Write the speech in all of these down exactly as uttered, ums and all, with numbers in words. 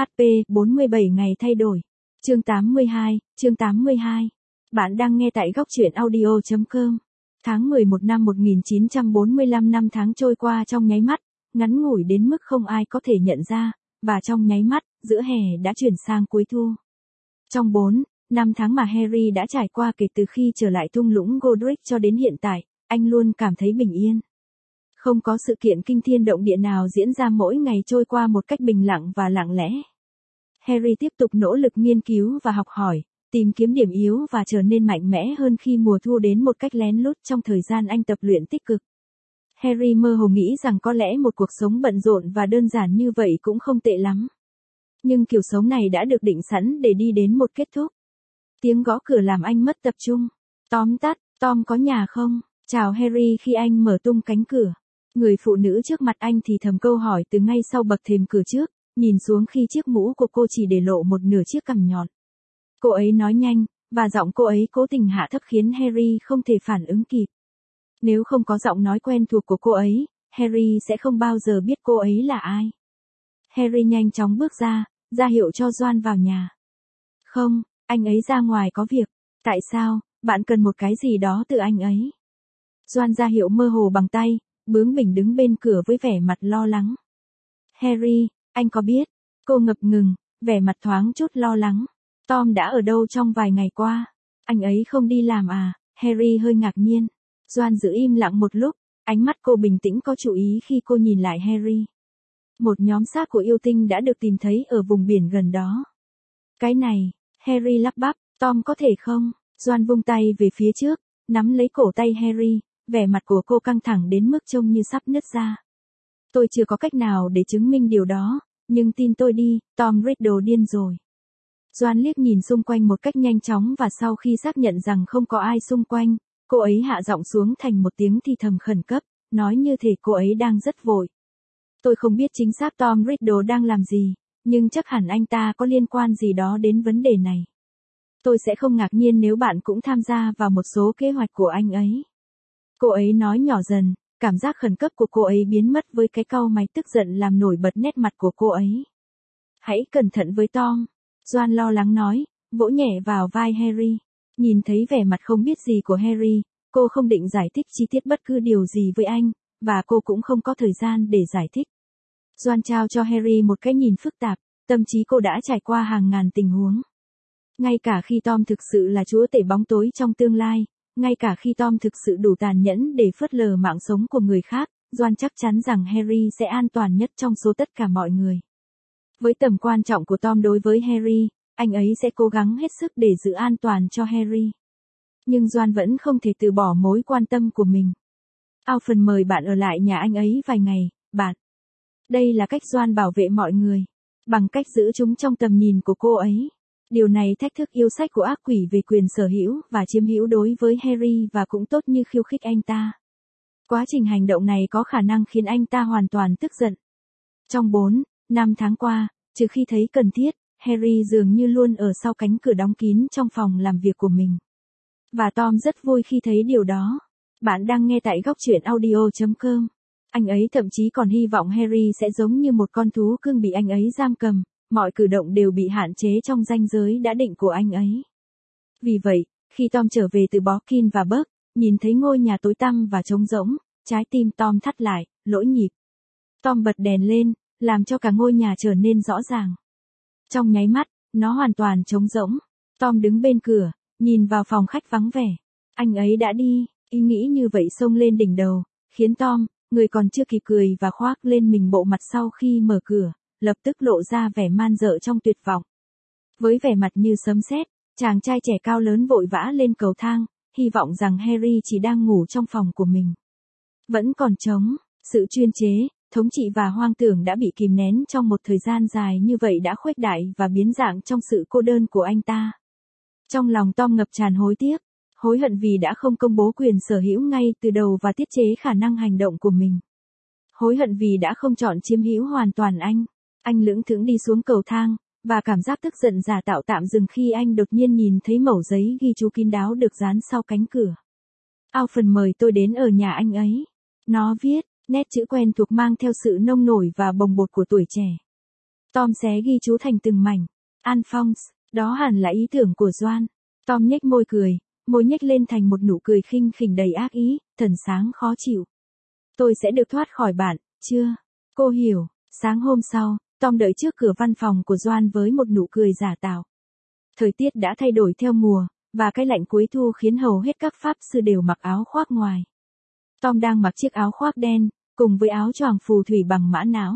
hát pê bốn mươi bảy ngày thay đổi. Chương tám mươi hai, chương tám mươi hai. Bạn đang nghe tại góc truyện audio chấm com. Tháng mười một năm một nghìn chín trăm bốn mươi lăm, năm tháng trôi qua trong nháy mắt, ngắn ngủi đến mức không ai có thể nhận ra, và trong nháy mắt, giữa hè đã chuyển sang cuối thu. Trong bốn năm tháng mà Harry đã trải qua kể từ khi trở lại thung lũng Godric cho đến hiện tại, anh luôn cảm thấy bình yên. Không có sự kiện kinh thiên động địa nào diễn ra, mỗi ngày trôi qua một cách bình lặng và lặng lẽ. Harry tiếp tục nỗ lực nghiên cứu và học hỏi, tìm kiếm điểm yếu và trở nên mạnh mẽ hơn khi mùa thu đến một cách lén lút trong thời gian anh tập luyện tích cực. Harry mơ hồ nghĩ rằng có lẽ một cuộc sống bận rộn và đơn giản như vậy cũng không tệ lắm. Nhưng kiểu sống này đã được định sẵn để đi đến một kết thúc. Tiếng gõ cửa làm anh mất tập trung. Tóm tắt, Tom có nhà không? Chào Harry khi anh mở tung cánh cửa. Người phụ nữ trước mặt anh thì thầm câu hỏi từ ngay sau bậc thềm cửa trước, nhìn xuống khi chiếc mũ của cô chỉ để lộ một nửa chiếc cằm nhọn. Cô ấy nói nhanh, và giọng cô ấy cố tình hạ thấp khiến Harry không thể phản ứng kịp. Nếu không có giọng nói quen thuộc của cô ấy, Harry sẽ không bao giờ biết cô ấy là ai. Harry nhanh chóng bước ra, ra hiệu cho Ron vào nhà. Không, anh ấy ra ngoài có việc. Tại sao, bạn cần một cái gì đó từ anh ấy? Ron ra hiệu mơ hồ bằng tay, bướng bỉnh đứng bên cửa với vẻ mặt lo lắng. Harry, anh có biết? Cô ngập ngừng, vẻ mặt thoáng chút lo lắng. Tom đã ở đâu trong vài ngày qua? Anh ấy không đi làm à? Harry hơi ngạc nhiên. Ron giữ im lặng một lúc, ánh mắt cô bình tĩnh có chú ý khi cô nhìn lại Harry. Một nhóm xác của yêu tinh đã được tìm thấy ở vùng biển gần đó. Cái này, Harry lắp bắp, Tom có thể không? Ron vung tay về phía trước, nắm lấy cổ tay Harry, vẻ mặt của cô căng thẳng đến mức trông như sắp nứt ra. Tôi chưa có cách nào để chứng minh điều đó, nhưng tin tôi đi, Tom Riddle điên rồi. Ron liếc nhìn xung quanh một cách nhanh chóng và sau khi xác nhận rằng không có ai xung quanh, cô ấy hạ giọng xuống thành một tiếng thì thầm khẩn cấp, nói như thể cô ấy đang rất vội. Tôi không biết chính xác Tom Riddle đang làm gì, nhưng chắc hẳn anh ta có liên quan gì đó đến vấn đề này. Tôi sẽ không ngạc nhiên nếu bạn cũng tham gia vào một số kế hoạch của anh ấy. Cô ấy nói nhỏ dần, cảm giác khẩn cấp của cô ấy biến mất với cái cau mày tức giận làm nổi bật nét mặt của cô ấy. Hãy cẩn thận với Tom, Ron lo lắng nói, vỗ nhẹ vào vai Harry. Nhìn thấy vẻ mặt không biết gì của Harry, cô không định giải thích chi tiết bất cứ điều gì với anh, và cô cũng không có thời gian để giải thích. Ron trao cho Harry một cái nhìn phức tạp, tâm trí cô đã trải qua hàng ngàn tình huống. Ngay cả khi Tom thực sự là chúa tể bóng tối trong tương lai, ngay cả khi Tom thực sự đủ tàn nhẫn để phớt lờ mạng sống của người khác, Ron chắc chắn rằng Harry sẽ an toàn nhất trong số tất cả mọi người. Với tầm quan trọng của Tom đối với Harry, anh ấy sẽ cố gắng hết sức để giữ an toàn cho Harry. Nhưng Ron vẫn không thể từ bỏ mối quan tâm của mình. Alphon mời bạn ở lại nhà anh ấy vài ngày, bạn. Đây là cách Ron bảo vệ mọi người, bằng cách giữ chúng trong tầm nhìn của cô ấy. Điều này thách thức yêu sách của ác quỷ về quyền sở hữu và chiếm hữu đối với Harry và cũng tốt như khiêu khích anh ta. Quá trình hành động này có khả năng khiến anh ta hoàn toàn tức giận. Trong bốn năm tháng qua, trừ khi thấy cần thiết, Harry dường như luôn ở sau cánh cửa đóng kín trong phòng làm việc của mình. Và Tom rất vui khi thấy điều đó. Bạn đang nghe tại góc truyện audio chấm com. Anh ấy thậm chí còn hy vọng Harry sẽ giống như một con thú cưng bị anh ấy giam cầm, mọi cử động đều bị hạn chế trong ranh giới đã định của anh ấy. Vì vậy, khi Tom trở về từ Borkin và Buck, nhìn thấy ngôi nhà tối tăm và trống rỗng, trái tim Tom thắt lại, lỗi nhịp. Tom bật đèn lên, làm cho cả ngôi nhà trở nên rõ ràng. Trong nháy mắt, nó hoàn toàn trống rỗng. Tom đứng bên cửa, nhìn vào phòng khách vắng vẻ. Anh ấy đã đi, ý nghĩ như vậy xông lên đỉnh đầu, khiến Tom, người còn chưa kịp cười và khoác lên mình bộ mặt sau khi mở cửa, lập tức lộ ra vẻ man dợ trong tuyệt vọng. Với vẻ mặt như sấm sét, chàng trai trẻ cao lớn vội vã lên cầu thang, hy vọng rằng Harry chỉ đang ngủ trong phòng của mình. Vẫn còn trống, sự chuyên chế, thống trị và hoang tưởng đã bị kìm nén trong một thời gian dài như vậy đã khuếch đại và biến dạng trong sự cô đơn của anh ta. Trong lòng Tom ngập tràn hối tiếc, hối hận vì đã không công bố quyền sở hữu ngay từ đầu và tiết chế khả năng hành động của mình. Hối hận vì đã không chọn chiếm hữu hoàn toàn anh. Anh lững thững đi xuống cầu thang, và cảm giác tức giận giả tạo tạm dừng khi anh đột nhiên nhìn thấy mẩu giấy ghi chú kín đáo được dán sau cánh cửa. Alphon mời tôi đến ở nhà anh ấy. Nó viết, nét chữ quen thuộc mang theo sự nông nổi và bồng bột của tuổi trẻ. Tom xé ghi chú thành từng mảnh. Alphonse, đó hẳn là ý tưởng của Doan. Tom nhếch môi cười, môi nhếch lên thành một nụ cười khinh khỉnh đầy ác ý, thần sáng khó chịu. Tôi sẽ được thoát khỏi bạn, chưa? Cô hiểu. Sáng hôm sau, Tom đợi trước cửa văn phòng của Doan với một nụ cười giả tạo. Thời tiết đã thay đổi theo mùa, và cái lạnh cuối thu khiến hầu hết các pháp sư đều mặc áo khoác ngoài. Tom đang mặc chiếc áo khoác đen, cùng với áo choàng phù thủy bằng mã não.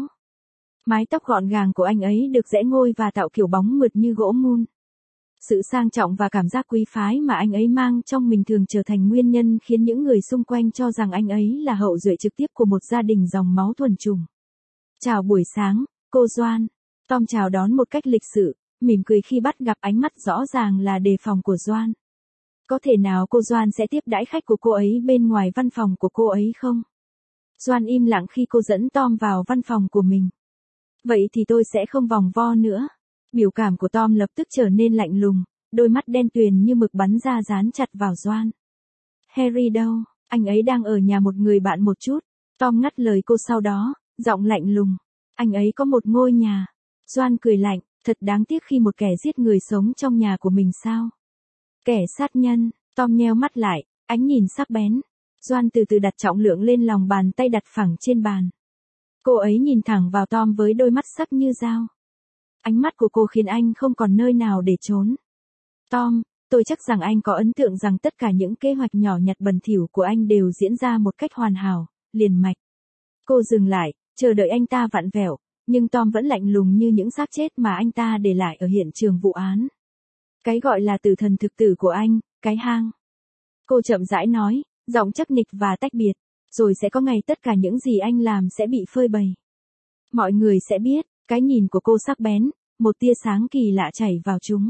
Mái tóc gọn gàng của anh ấy được rẽ ngôi và tạo kiểu bóng mượt như gỗ mun. Sự sang trọng và cảm giác quý phái mà anh ấy mang trong mình thường trở thành nguyên nhân khiến những người xung quanh cho rằng anh ấy là hậu duệ trực tiếp của một gia đình dòng máu thuần chủng. Chào buổi sáng, cô Doan. Tom chào đón một cách lịch sự, mỉm cười khi bắt gặp ánh mắt rõ ràng là đề phòng của Doan. Có thể nào cô Doan sẽ tiếp đãi khách của cô ấy bên ngoài văn phòng của cô ấy không? Doan im lặng khi cô dẫn Tom vào văn phòng của mình. Vậy thì tôi sẽ không vòng vo nữa. Biểu cảm của Tom lập tức trở nên lạnh lùng, đôi mắt đen tuyền như mực bắn ra dán chặt vào Doan. Harry đâu? Anh ấy đang ở nhà một người bạn một chút. Tom ngắt lời cô sau đó, giọng lạnh lùng. Anh ấy có một ngôi nhà. Doan cười lạnh, thật đáng tiếc khi một kẻ giết người sống trong nhà của mình sao? Kẻ sát nhân. Tom nheo mắt lại, ánh nhìn sắc bén. Doan từ từ đặt trọng lượng lên lòng bàn tay đặt phẳng trên bàn. Cô ấy nhìn thẳng vào Tom với đôi mắt sắc như dao. Ánh mắt của cô khiến anh không còn nơi nào để trốn. Tom, tôi chắc rằng anh có ấn tượng rằng tất cả những kế hoạch nhỏ nhặt bẩn thỉu của anh đều diễn ra một cách hoàn hảo, liền mạch. Cô dừng lại, chờ đợi anh ta vặn vẹo, nhưng Tom vẫn lạnh lùng như những xác chết mà anh ta để lại ở hiện trường vụ án. Cái gọi là tử thần thực tử của anh, cái hang. Cô chậm rãi nói, giọng chắc nịch và tách biệt, rồi sẽ có ngày tất cả những gì anh làm sẽ bị phơi bày. Mọi người sẽ biết. Cái nhìn của cô sắc bén, một tia sáng kỳ lạ chảy vào chúng.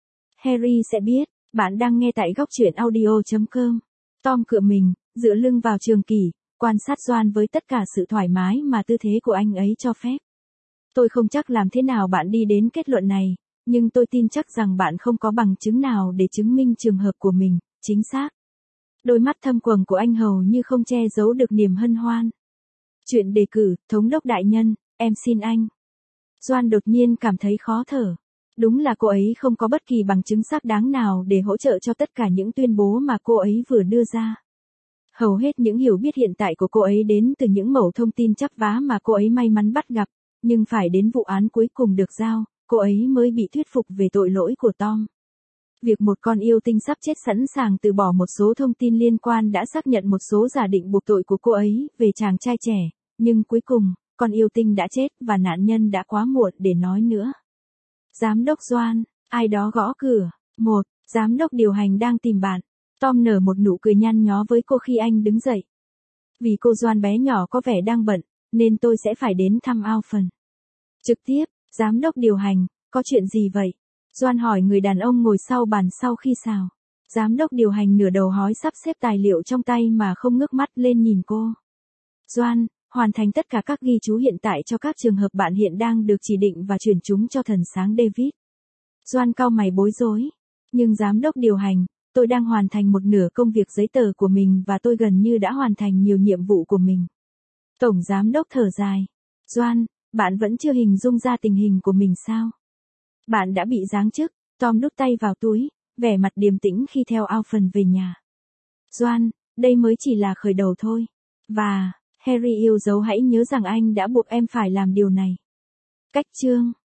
Harry sẽ biết, bạn đang nghe tại góc truyện audio chấm com. Tom cựa mình, dựa lưng vào trường kỷ, quan sát Doan với tất cả sự thoải mái mà tư thế của anh ấy cho phép. Tôi không chắc làm thế nào bạn đi đến kết luận này, nhưng tôi tin chắc rằng bạn không có bằng chứng nào để chứng minh trường hợp của mình, chính xác. Đôi mắt thâm quầng của anh hầu như không che giấu được niềm hân hoan. Chuyện đề cử, thống đốc đại nhân, em xin anh. Doan đột nhiên cảm thấy khó thở. Đúng là cô ấy không có bất kỳ bằng chứng xác đáng nào để hỗ trợ cho tất cả những tuyên bố mà cô ấy vừa đưa ra. Hầu hết những hiểu biết hiện tại của cô ấy đến từ những mẩu thông tin chắp vá mà cô ấy may mắn bắt gặp, nhưng phải đến vụ án cuối cùng được giao, cô ấy mới bị thuyết phục về tội lỗi của Tom. Việc một con yêu tinh sắp chết sẵn sàng từ bỏ một số thông tin liên quan đã xác nhận một số giả định buộc tội của cô ấy về chàng trai trẻ, nhưng cuối cùng, con yêu tinh đã chết và nạn nhân đã quá muộn để nói nữa. Giám đốc Doan, ai đó gõ cửa. Một, giám đốc điều hành đang tìm bạn. Tom nở một nụ cười nhăn nhó với cô khi anh đứng dậy. Vì cô Doan bé nhỏ có vẻ đang bận, nên tôi sẽ phải đến thăm Alphonse. Trực tiếp, giám đốc điều hành, có chuyện gì vậy? Doan hỏi người đàn ông ngồi sau bàn sau khi xào. Giám đốc điều hành nửa đầu hói sắp xếp tài liệu trong tay mà không ngước mắt lên nhìn cô. Doan, hoàn thành tất cả các ghi chú hiện tại cho các trường hợp bạn hiện đang được chỉ định và chuyển chúng cho thần sáng David. Doan cau mày bối rối. Nhưng giám đốc điều hành, tôi đang hoàn thành một nửa công việc giấy tờ của mình và tôi gần như đã hoàn thành nhiều nhiệm vụ của mình. Tổng giám đốc thở dài. Doan, bạn vẫn chưa hình dung ra tình hình của mình sao? Bạn đã bị giáng chức. Tom đút tay vào túi, vẻ mặt điềm tĩnh khi theo Alphonse về nhà. Doan, đây mới chỉ là khởi đầu thôi. Và, Harry yêu dấu hãy nhớ rằng anh đã buộc em phải làm điều này. Cách chương